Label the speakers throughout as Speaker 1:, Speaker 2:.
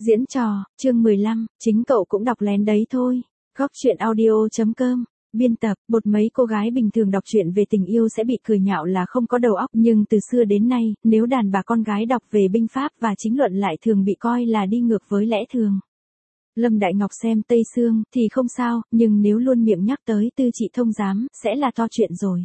Speaker 1: Diễn trò, chương 15, chính cậu cũng đọc lén đấy thôi. Góc truyện audio.com. Biên tập, một mấy cô gái bình thường đọc truyện về tình yêu sẽ bị cười nhạo là không có đầu óc, nhưng từ xưa đến nay, nếu đàn bà con gái đọc về binh pháp và chính luận lại thường bị coi là đi ngược với lẽ thường. Lâm Đại Ngọc xem Tây Sương thì không sao, nhưng nếu luôn miệng nhắc tới Tư Trị Thông Giám sẽ là to chuyện rồi.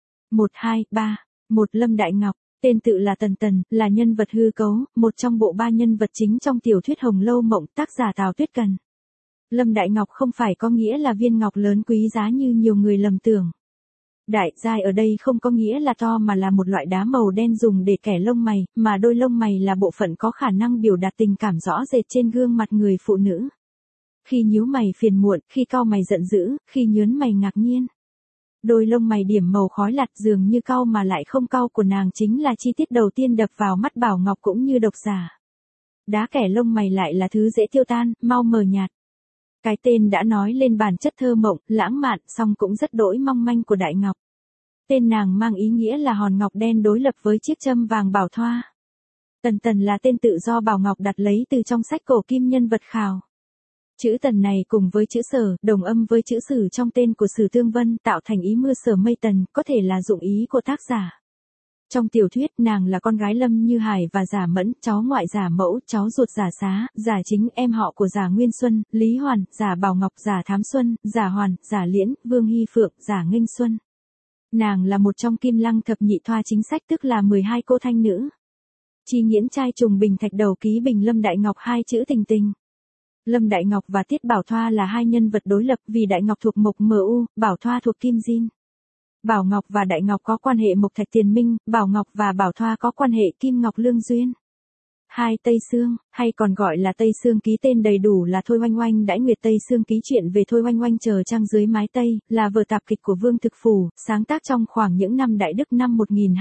Speaker 1: 1, 2, 3. 1. Lâm Đại Ngọc. Tên tự là Tần Tần, là nhân vật hư cấu, một trong bộ 3 nhân vật chính trong tiểu thuyết Hồng Lâu Mộng, tác giả Tào Tuyết Cần. Lâm Đại Ngọc không phải có nghĩa là viên ngọc lớn quý giá như nhiều người lầm tưởng. Đại giai ở đây không có nghĩa là to mà là một loại đá màu đen dùng để kẻ lông mày, mà đôi lông mày là bộ phận có khả năng biểu đạt tình cảm rõ rệt trên gương mặt người phụ nữ. Khi nhíu mày phiền muộn, khi cau mày giận dữ, khi nhớn mày ngạc nhiên. Đôi lông mày điểm màu khói lạt dường như cau mà lại không cau của nàng chính là chi tiết đầu tiên đập vào mắt Bảo Ngọc cũng như độc giả. Đá kẻ lông mày lại là thứ dễ tiêu tan, mau mờ nhạt. Cái tên đã nói lên bản chất thơ mộng, lãng mạn, song cũng rất đỗi mong manh của Đại Ngọc. Tên nàng mang ý nghĩa là hòn ngọc đen đối lập với chiếc châm vàng bảo thoa. Tần Tần là tên tự do Bảo Ngọc đặt lấy từ trong sách cổ kim nhân vật khảo. Chữ Tần này cùng với chữ Sở, đồng âm với chữ Sử trong tên của Sử Tương Vân tạo thành ý mưa sở mây tần, có thể là dụng ý của tác giả. Trong tiểu thuyết, nàng là con gái Lâm Như Hải và Giả Mẫn, cháu ngoại Giả Mẫu, cháu ruột Giả Xá, Giả Chính, em họ của Giả Nguyên Xuân, Lý Hoàn, Giả Bảo Ngọc, Giả Thám Xuân, Giả Hoàn, Giả Liễn, Vương Hy Phượng, Giả Nghênh Xuân. Nàng là một trong Kim Lăng thập nhị thoa chính sách, tức là 12 cô thanh nữ. Chi Nghiễn trai trùng bình thạch đầu ký bình Lâm Đại Ngọc hai chữ tình tình. Lâm Đại Ngọc và Tiết Bảo Thoa là hai nhân vật đối lập vì Đại Ngọc thuộc mộc mu, Bảo Thoa thuộc kim din. Bảo Ngọc và Đại Ngọc có quan hệ mộc thạch tiền minh, Bảo Ngọc và Bảo Thoa có quan hệ kim ngọc lương duyên. 2. Tây Sương, hay còn gọi là Tây Sương ký, tên đầy đủ là Thôi Oanh Oanh Đãi Nguyệt. Tây Sương ký chuyện về Thôi Oanh Oanh chờ trăng dưới mái Tây, là vở tạp kịch của Vương Thực Phủ, sáng tác trong khoảng những năm Đại Đức năm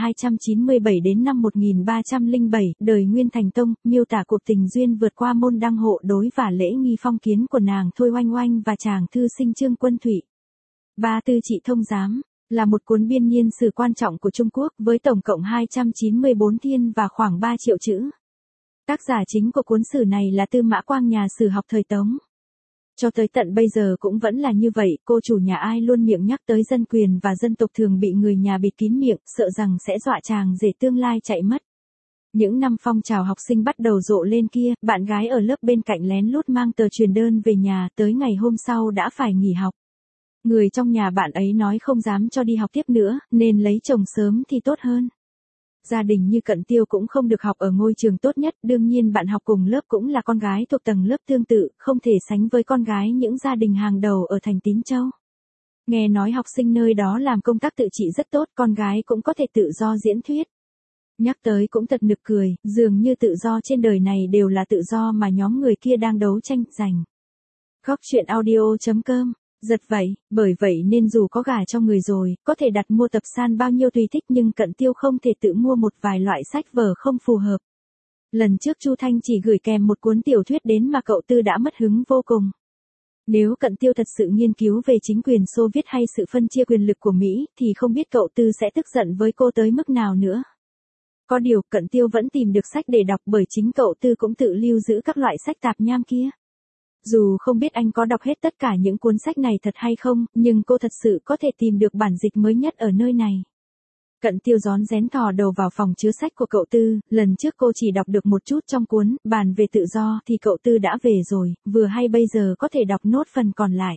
Speaker 1: 1297 đến năm 1307, đời Nguyên Thành Tông, miêu tả cuộc tình duyên vượt qua môn đăng hộ đối và lễ nghi phong kiến của nàng Thôi Oanh Oanh và chàng thư sinh Trương Quân Thủy. 3. Tư Trị Thông Giám là một cuốn biên niên sử quan trọng của Trung Quốc với tổng cộng 294 thiên và khoảng 3 triệu chữ. Tác giả chính của cuốn sử này là Tư Mã Quang, nhà sử học thời Tống. Cho tới tận bây giờ cũng vẫn là như vậy, cô chủ nhà ai luôn miệng nhắc tới dân quyền và dân tộc thường bị người nhà bịt kín miệng, sợ rằng sẽ dọa chàng rể tương lai chạy mất. Những năm phong trào học sinh bắt đầu rộ lên kia, bạn gái ở lớp bên cạnh lén lút mang tờ truyền đơn về nhà, tới ngày hôm sau đã phải nghỉ học. Người trong nhà bạn ấy nói không dám cho đi học tiếp nữa, nên lấy chồng sớm thì tốt hơn. Gia đình như Cận Tiêu cũng không được học ở ngôi trường tốt nhất, đương nhiên bạn học cùng lớp cũng là con gái thuộc tầng lớp tương tự, không thể sánh với con gái những gia đình hàng đầu ở thành Tín Châu. Nghe nói học sinh nơi đó làm công tác tự trị rất tốt, con gái cũng có thể tự do diễn thuyết. Nhắc tới cũng thật nực cười, dường như tự do trên đời này đều là tự do mà nhóm người kia đang đấu tranh giành. Góc truyện audio.com. Giật vậy, bởi vậy nên dù có gà cho người rồi, có thể đặt mua tập san bao nhiêu tùy thích, nhưng Cận Tiêu không thể tự mua một vài loại sách vở không phù hợp. Lần trước Chu Thanh chỉ gửi kèm một cuốn tiểu thuyết đến mà cậu Tư đã mất hứng vô cùng. Nếu Cận Tiêu thật sự nghiên cứu về chính quyền Xô Viết hay sự phân chia quyền lực của Mỹ, thì không biết cậu Tư sẽ tức giận với cô tới mức nào nữa. Có điều, Cận Tiêu vẫn tìm được sách để đọc bởi chính cậu Tư cũng tự lưu giữ các loại sách tạp nham kia. Dù không biết anh có đọc hết tất cả những cuốn sách này thật hay không, nhưng cô thật sự có thể tìm được bản dịch mới nhất ở nơi này. Cận Tiêu rón rén thò đầu vào phòng chứa sách của cậu Tư, lần trước cô chỉ đọc được một chút trong cuốn Bàn về tự do thì cậu Tư đã về rồi, vừa hay bây giờ có thể đọc nốt phần còn lại.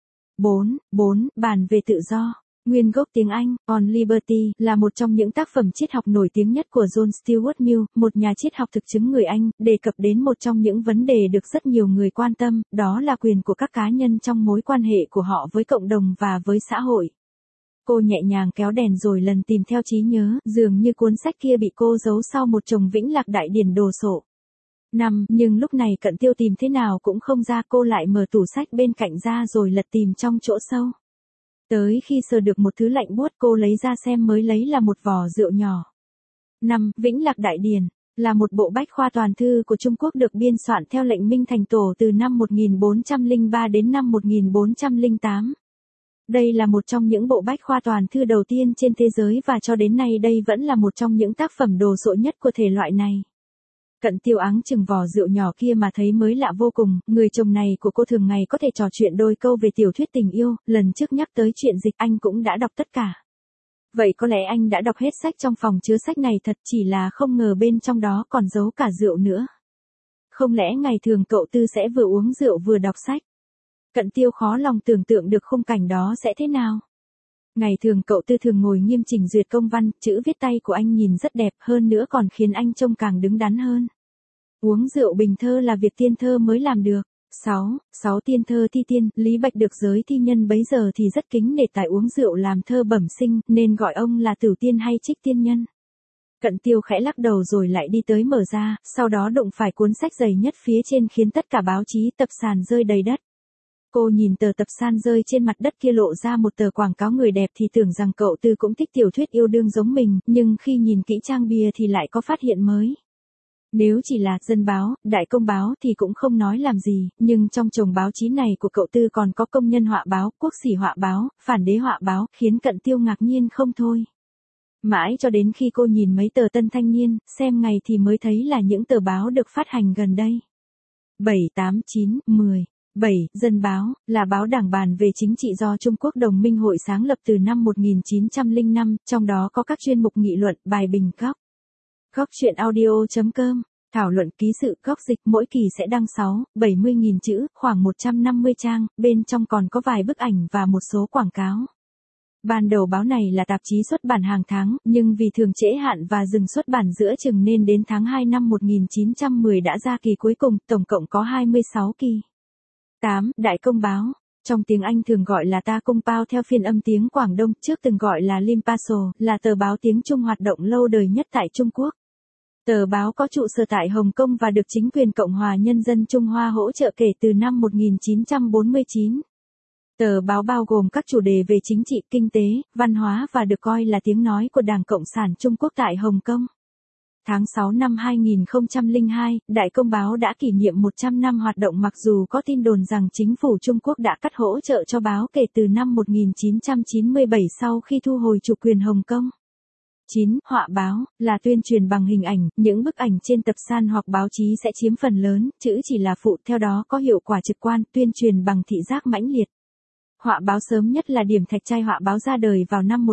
Speaker 1: 4. Bàn về tự do. Nguyên gốc tiếng Anh, On Liberty, là một trong những tác phẩm triết học nổi tiếng nhất của John Stuart Mill, một nhà triết học thực chứng người Anh, đề cập đến một trong những vấn đề được rất nhiều người quan tâm, đó là quyền của các cá nhân trong mối quan hệ của họ với cộng đồng và với xã hội. Cô nhẹ nhàng kéo đèn rồi lần tìm theo trí nhớ, dường như cuốn sách kia bị cô giấu sau một chồng Vĩnh Lạc đại điển đồ sộ. 5. Nhưng lúc này Cận Tiêu tìm thế nào cũng không ra, cô lại mở tủ sách bên cạnh ra rồi lật tìm trong chỗ sâu. Tới khi sờ được một thứ lạnh buốt, cô lấy ra xem mới lấy là một vò rượu nhỏ. 5. Vĩnh Lạc Đại Điển là một bộ bách khoa toàn thư của Trung Quốc được biên soạn theo lệnh Minh Thành Tổ từ năm 1403 đến năm 1408. Đây là một trong những bộ bách khoa toàn thư đầu tiên trên thế giới và cho đến nay đây vẫn là một trong những tác phẩm đồ sộ nhất của thể loại này. Cận Tiêu áng chừng vò rượu nhỏ kia mà thấy mới lạ vô cùng, người chồng này của cô thường ngày có thể trò chuyện đôi câu về tiểu thuyết tình yêu, lần trước nhắc tới chuyện dịch anh cũng đã đọc tất cả. Vậy có lẽ anh đã đọc hết sách trong phòng chứa sách này thật, chỉ là không ngờ bên trong đó còn giấu cả rượu nữa. Không lẽ ngày thường cậu Tư sẽ vừa uống rượu vừa đọc sách? Cận Tiêu khó lòng tưởng tượng được khung cảnh đó sẽ thế nào. Ngày thường cậu Tư thường ngồi nghiêm chỉnh duyệt công văn, chữ viết tay của anh nhìn rất đẹp, hơn nữa còn khiến anh trông càng đứng đắn hơn. Uống rượu bình thơ là việc tiên thơ mới làm được. 6 tiên thơ thi tiên, Lý Bạch được giới thi nhân bấy giờ thì rất kính nể tài uống rượu làm thơ bẩm sinh, nên gọi ông là Tử Tiên hay Trích Tiên Nhân. Cận Tiêu khẽ lắc đầu rồi lại đi tới mở ra, sau đó đụng phải cuốn sách dày nhất phía trên khiến tất cả báo chí tập sàn rơi đầy đất. Cô nhìn tờ tập san rơi trên mặt đất kia lộ ra một tờ quảng cáo người đẹp thì tưởng rằng cậu Tư cũng thích tiểu thuyết yêu đương giống mình, nhưng khi nhìn kỹ trang bìa thì lại có phát hiện mới. Nếu chỉ là Dân Báo, Đại Công Báo thì cũng không nói làm gì, nhưng trong chồng báo chí này của cậu Tư còn có Công nhân họa báo, Quốc sĩ họa báo, Phản đế họa báo, khiến Cận Tiêu ngạc nhiên không thôi. Mãi cho đến khi cô nhìn mấy tờ Tân Thanh Niên, xem ngày thì mới thấy là những tờ báo được phát hành gần đây. 7, 8, 9, 10. 7. Dân Báo, là báo đảng bàn về chính trị do Trung Quốc Đồng minh hội sáng lập từ năm 1905, trong đó có các chuyên mục nghị luận, bài bình góc. Góc truyện audio.com, thảo luận ký sự góc dịch mỗi kỳ sẽ đăng 70.000 chữ, khoảng 150 trang, bên trong còn có vài bức ảnh và một số quảng cáo. Ban đầu báo này là tạp chí xuất bản hàng tháng, nhưng vì thường trễ hạn và dừng xuất bản giữa chừng nên đến tháng 2 năm 1910 đã ra kỳ cuối cùng, tổng cộng có 26 kỳ. 8. Đại Công Báo, trong tiếng Anh thường gọi là Ta Công Pao theo phiên âm tiếng Quảng Đông, trước từng gọi là Limpaso, là tờ báo tiếng Trung hoạt động lâu đời nhất tại Trung Quốc. Tờ báo có trụ sở tại Hồng Kông và được chính quyền Cộng hòa Nhân dân Trung Hoa hỗ trợ kể từ năm 1949. Tờ báo bao gồm các chủ đề về chính trị, kinh tế, văn hóa và được coi là tiếng nói của Đảng Cộng sản Trung Quốc tại Hồng Kông. Tháng 6 năm 2002, Đại Công Báo đã kỷ niệm 100 năm hoạt động mặc dù có tin đồn rằng chính phủ Trung Quốc đã cắt hỗ trợ cho báo kể từ năm 1997 sau khi thu hồi chủ quyền Hồng Kông. 9. Họa báo, là tuyên truyền bằng hình ảnh, những bức ảnh trên tập san hoặc báo chí sẽ chiếm phần lớn, chữ chỉ là phụ, theo đó có hiệu quả trực quan, tuyên truyền bằng thị giác mãnh liệt. Họa báo sớm nhất là Điểm Thạch Trai họa báo ra đời vào năm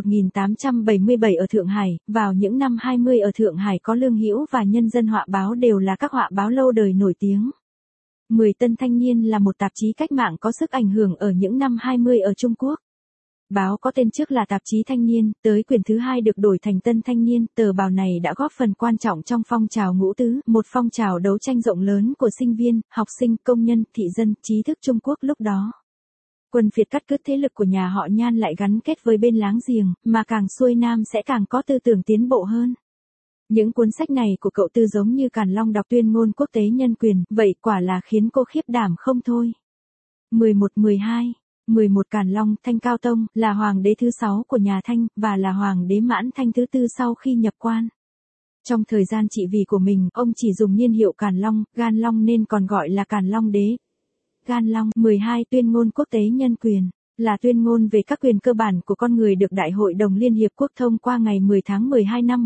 Speaker 1: 1877 ở Thượng Hải, vào những năm 20 ở Thượng Hải có Lương Hữu và Nhân dân họa báo đều là các họa báo lâu đời nổi tiếng. 10. Tân Thanh Niên là một tạp chí cách mạng có sức ảnh hưởng ở những năm 20 ở Trung Quốc. Báo có tên trước là Tạp chí Thanh Niên, tới quyển thứ 2 được đổi thành Tân Thanh Niên, tờ báo này đã góp phần quan trọng trong phong trào ngũ tứ, một phong trào đấu tranh rộng lớn của sinh viên, học sinh, công nhân, thị dân, trí thức Trung Quốc lúc đó. Quân phiệt cắt đứt thế lực của nhà họ Nhan lại gắn kết với bên láng giềng, mà càng xuôi nam sẽ càng có tư tưởng tiến bộ hơn. Những cuốn sách này của cậu Tư giống như Càn Long đọc tuyên ngôn quốc tế nhân quyền, vậy quả là khiến cô khiếp đảm không thôi. 11. 12. 11. Càn Long, Thanh Cao Tông, là hoàng đế thứ 6 của nhà Thanh, và là hoàng đế Mãn Thanh thứ 4 sau khi nhập quan. Trong thời gian trị vì của mình, ông chỉ dùng niên hiệu Càn Long, Gan Long nên còn gọi là Càn Long đế. Gan Long. 12. Tuyên ngôn quốc tế nhân quyền, là tuyên ngôn về các quyền cơ bản của con người được Đại hội đồng Liên Hiệp Quốc thông qua ngày 10 tháng 12 năm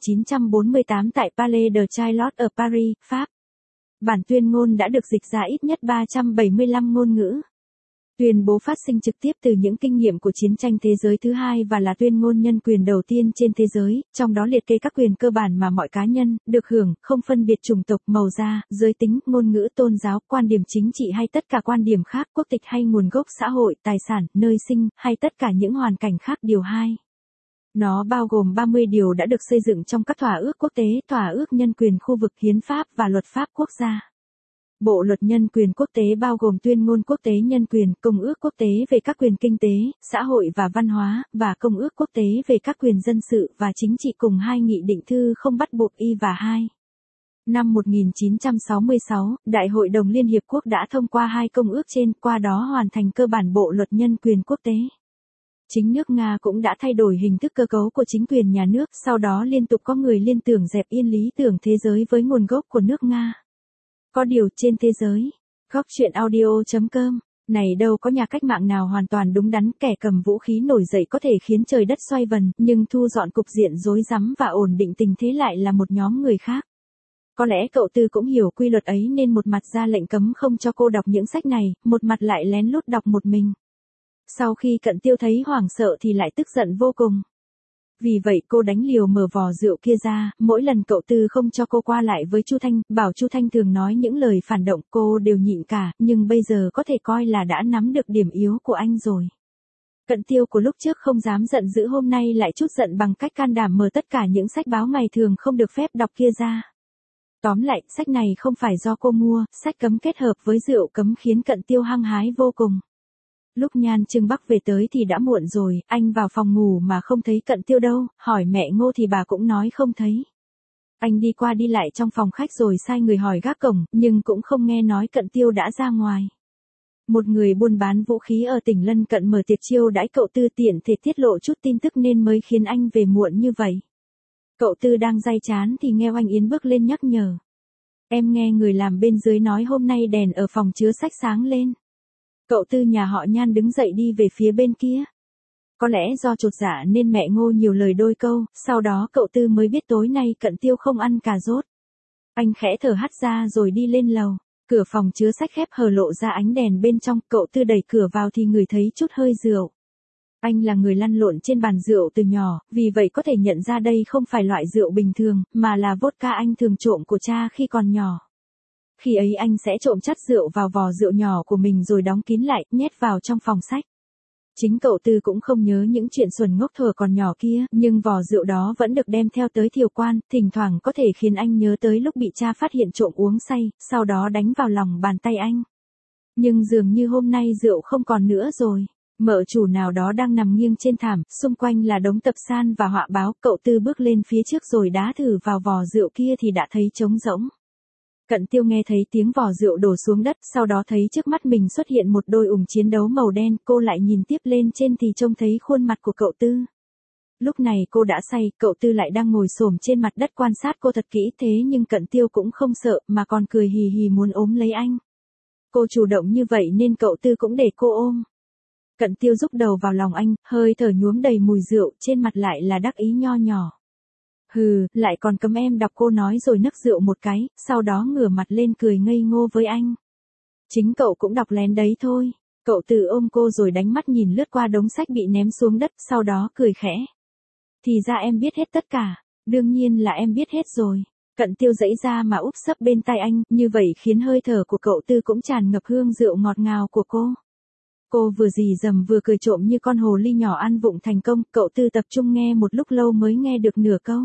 Speaker 1: 1948 tại Palais de Chaillot ở Paris, Pháp. Bản tuyên ngôn đã được dịch ra ít nhất 375 ngôn ngữ. Tuyên bố phát sinh trực tiếp từ những kinh nghiệm của chiến tranh thế giới thứ hai và là tuyên ngôn nhân quyền đầu tiên trên thế giới, trong đó liệt kê các quyền cơ bản mà mọi cá nhân được hưởng, không phân biệt chủng tộc, màu da, giới tính, ngôn ngữ, tôn giáo, quan điểm chính trị hay tất cả quan điểm khác, quốc tịch hay nguồn gốc xã hội, tài sản, nơi sinh, hay tất cả những hoàn cảnh khác. Điều 2. Nó bao gồm 30 điều đã được xây dựng trong các thỏa ước quốc tế, thỏa ước nhân quyền khu vực, hiến pháp và luật pháp quốc gia. Bộ luật nhân quyền quốc tế bao gồm tuyên ngôn quốc tế nhân quyền, công ước quốc tế về các quyền kinh tế, xã hội và văn hóa, và công ước quốc tế về các quyền dân sự và chính trị cùng 2 nghị định thư không bắt buộc y và 2. Năm 1966, Đại hội đồng Liên Hiệp Quốc đã thông qua 2 công ước trên, qua đó hoàn thành cơ bản bộ luật nhân quyền quốc tế. Chính nước Nga cũng đã thay đổi hình thức cơ cấu của chính quyền nhà nước, sau đó liên tục có người liên tưởng dẹp yên lý tưởng thế giới với nguồn gốc của nước Nga. Có điều trên thế giới, góc truyện audio.com, này đâu có nhà cách mạng nào hoàn toàn đúng đắn, kẻ cầm vũ khí nổi dậy có thể khiến trời đất xoay vần, nhưng thu dọn cục diện rối rắm và ổn định tình thế lại là một nhóm người khác. Có lẽ cậu Tư cũng hiểu quy luật ấy nên một mặt ra lệnh cấm không cho cô đọc những sách này, một mặt lại lén lút đọc một mình. Sau khi Cận Tiêu thấy hoảng sợ thì lại tức giận vô cùng. Vì vậy cô đánh liều mở vò rượu kia ra, mỗi lần cậu Tư không cho cô qua lại với Chu Thanh, bảo Chu Thanh thường nói những lời phản động cô đều nhịn cả, nhưng bây giờ có thể coi là đã nắm được điểm yếu của anh rồi. Cận Tiêu của lúc trước không dám giận dữ hôm nay lại chút giận bằng cách can đảm mở tất cả những sách báo ngày thường không được phép đọc kia ra. Tóm lại, sách này không phải do cô mua, sách cấm kết hợp với rượu cấm khiến Cận Tiêu hăng hái vô cùng. Lúc Nhan Trương Bắc về tới thì đã muộn rồi, anh vào phòng ngủ mà không thấy Cận Tiêu đâu, hỏi mẹ Ngô thì bà cũng nói không thấy. Anh đi qua đi lại trong phòng khách rồi sai người hỏi gác cổng, nhưng cũng không nghe nói Cận Tiêu đã ra ngoài. Một người buôn bán vũ khí ở tỉnh lân cận mở tiệc chiêu đãi cậu Tư tiện thể tiết lộ chút tin tức nên mới khiến anh về muộn như vậy. Cậu Tư đang day chán thì nghe Oanh Yến bước lên nhắc nhở. Em nghe người làm bên dưới nói hôm nay đèn ở phòng chứa sách sáng lên. Cậu Tư nhà họ Nhan đứng dậy đi về phía bên kia. Có lẽ do chột dạ nên mẹ Ngô nhiều lời đôi câu, sau đó cậu Tư mới biết tối nay Cận Tiêu không ăn cà rốt. Anh khẽ thở hắt ra rồi đi lên lầu. Cửa phòng chứa sách khép hờ lộ ra ánh đèn bên trong, cậu Tư đẩy cửa vào thì ngửi thấy chút hơi rượu. Anh là người lăn lộn trên bàn rượu từ nhỏ, vì vậy có thể nhận ra đây không phải loại rượu bình thường, mà là vodka anh thường trộm của cha khi còn nhỏ. Khi ấy anh sẽ trộm chắt rượu vào vò rượu nhỏ của mình rồi đóng kín lại, nhét vào trong phòng sách. Chính cậu Tư cũng không nhớ những chuyện xuẩn ngốc thuở còn nhỏ kia, nhưng vò rượu đó vẫn được đem theo tới thiều quan, thỉnh thoảng có thể khiến anh nhớ tới lúc bị cha phát hiện trộm uống say, sau đó đánh vào lòng bàn tay anh. Nhưng dường như hôm nay rượu không còn nữa rồi. Mợ chủ nào đó đang nằm nghiêng trên thảm, xung quanh là đống tập san và họa báo, cậu Tư bước lên phía trước rồi đá thử vào vò rượu kia thì đã thấy trống rỗng. Cận Tiêu nghe thấy tiếng vò rượu đổ xuống đất, sau đó thấy trước mắt mình xuất hiện một đôi ủng chiến đấu màu đen, cô lại nhìn tiếp lên trên thì trông thấy khuôn mặt của cậu Tư. Lúc này cô đã say, cậu Tư lại đang ngồi xổm trên mặt đất quan sát cô thật kỹ thế nhưng Cận Tiêu cũng không sợ mà còn cười hì hì muốn ôm lấy anh. Cô chủ động như vậy nên cậu Tư cũng để cô ôm. Cận Tiêu rúc đầu vào lòng anh, hơi thở nhuốm đầy mùi rượu, trên mặt lại là đắc ý nho nhỏ. Hừ, lại còn cấm em đọc, cô nói rồi nấc rượu một cái, sau đó ngửa mặt lên cười ngây ngô với anh. Chính cậu cũng đọc lén đấy thôi. Cậu Tư ôm cô rồi đánh mắt nhìn lướt qua đống sách bị ném xuống đất, sau đó cười khẽ. Thì ra em biết hết tất cả, đương nhiên là em biết hết rồi. Cận Tiêu giãy ra mà úp sấp bên tai anh, như vậy khiến hơi thở của cậu Tư cũng tràn ngập hương rượu ngọt ngào của cô. Cô vừa rì rầm vừa cười trộm như con hồ ly nhỏ ăn vụng thành công, cậu Tư tập trung nghe một lúc lâu mới nghe được nửa câu.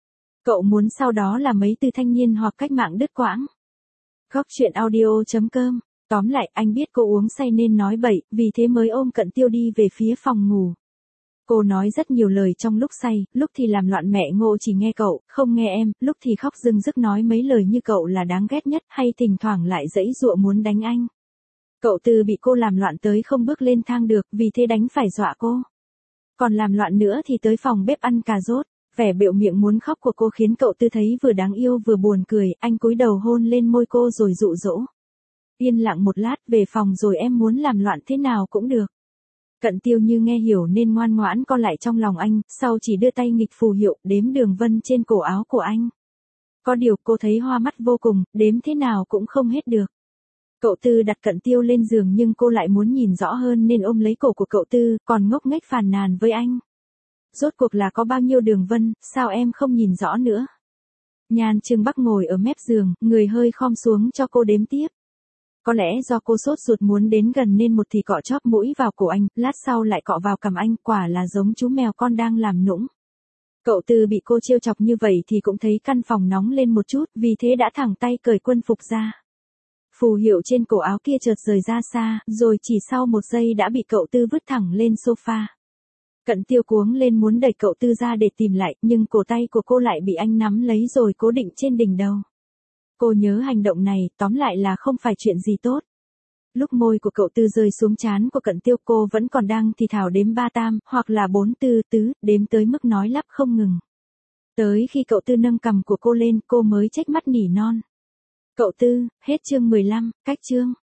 Speaker 1: Cậu muốn sau đó là mấy từ thanh niên hoặc cách mạng đứt quãng. Góc truyện audio.com. Tóm lại, anh biết cô uống say nên nói bậy, vì thế mới ôm Cận Tiêu đi về phía phòng ngủ. Cô nói rất nhiều lời trong lúc say, lúc thì làm loạn mẹ Ngô chỉ nghe cậu, không nghe em, lúc thì khóc rưng rức nói mấy lời như cậu là đáng ghét nhất, hay thỉnh thoảng lại giãy giụa muốn đánh anh. Cậu Tư bị cô làm loạn tới không bước lên thang được, vì thế đánh phải dọa cô. Còn làm loạn nữa thì tới phòng bếp ăn cà rốt. Vẻ bẹo miệng muốn khóc của cô khiến cậu Tư thấy vừa đáng yêu vừa buồn cười, anh cúi đầu hôn lên môi cô rồi dụ dỗ. Yên lặng một lát, về phòng rồi em muốn làm loạn thế nào cũng được. Cận Tiêu như nghe hiểu nên ngoan ngoãn co lại trong lòng anh, sau chỉ đưa tay nghịch phù hiệu, đếm đường vân trên cổ áo của anh. Có điều cô thấy hoa mắt vô cùng, đếm thế nào cũng không hết được. Cậu Tư đặt Cận Tiêu lên giường nhưng cô lại muốn nhìn rõ hơn nên ôm lấy cổ của cậu Tư, còn ngốc nghếch phàn nàn với anh. Rốt cuộc là có bao nhiêu đường vân, sao em không nhìn rõ nữa? Nhan Trương Bắc ngồi ở mép giường, người hơi khom xuống cho cô đếm tiếp. Có lẽ do cô sốt ruột muốn đến gần nên một thì cọ chóp mũi vào cổ anh, lát sau lại cọ vào cằm anh, quả là giống chú mèo con đang làm nũng. Cậu Tư bị cô trêu chọc như vậy thì cũng thấy căn phòng nóng lên một chút, vì thế đã thẳng tay cởi quân phục ra. Phù hiệu trên cổ áo kia chợt rời ra xa, rồi chỉ sau một giây đã bị cậu Tư vứt thẳng lên sofa. Cận Tiêu cuống lên muốn đẩy cậu Tư ra để tìm lại, nhưng cổ tay của cô lại bị anh nắm lấy rồi cố định trên đỉnh đầu. Cô nhớ hành động này, tóm lại là không phải chuyện gì tốt. Lúc môi của cậu Tư rơi xuống trán của Cận Tiêu, cô vẫn còn đang thì thào đếm 3 tam, hoặc là 4 tư tứ, đếm tới mức nói lắp không ngừng. Tới khi cậu Tư nâng cằm của cô lên, cô mới chếch mắt nỉ non. Cậu Tư, hết chương 15, cách chương.